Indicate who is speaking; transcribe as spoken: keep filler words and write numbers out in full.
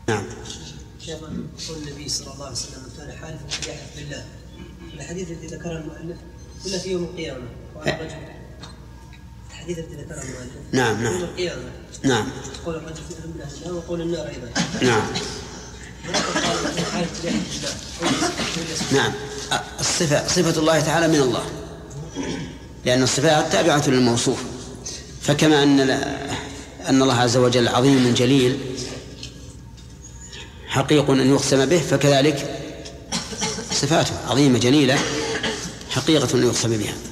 Speaker 1: نعم.
Speaker 2: شيخ قول النبي صلى الله عليه وسلم من كان حالفا فليحلف بالله. الحديث الذي ذكره المؤلف إلا في يوم القيامة. الرجل الحديث الذي ذكره المؤلف.
Speaker 1: نعم نعم.
Speaker 2: يوم القيامة.
Speaker 1: نعم.
Speaker 2: قول الرجل في أهل من أهل النار وقول النار أيضا.
Speaker 1: نعم. نعم. الصفة صفة الله تعالى من الله، لأن الصفات تابعة للموصوف، فكما أن أن الله عز وجل عظيم جليل حقيق أن يقسم به، فكذلك صفاته عظيمة جليلة حقيقة أن يقسم بها.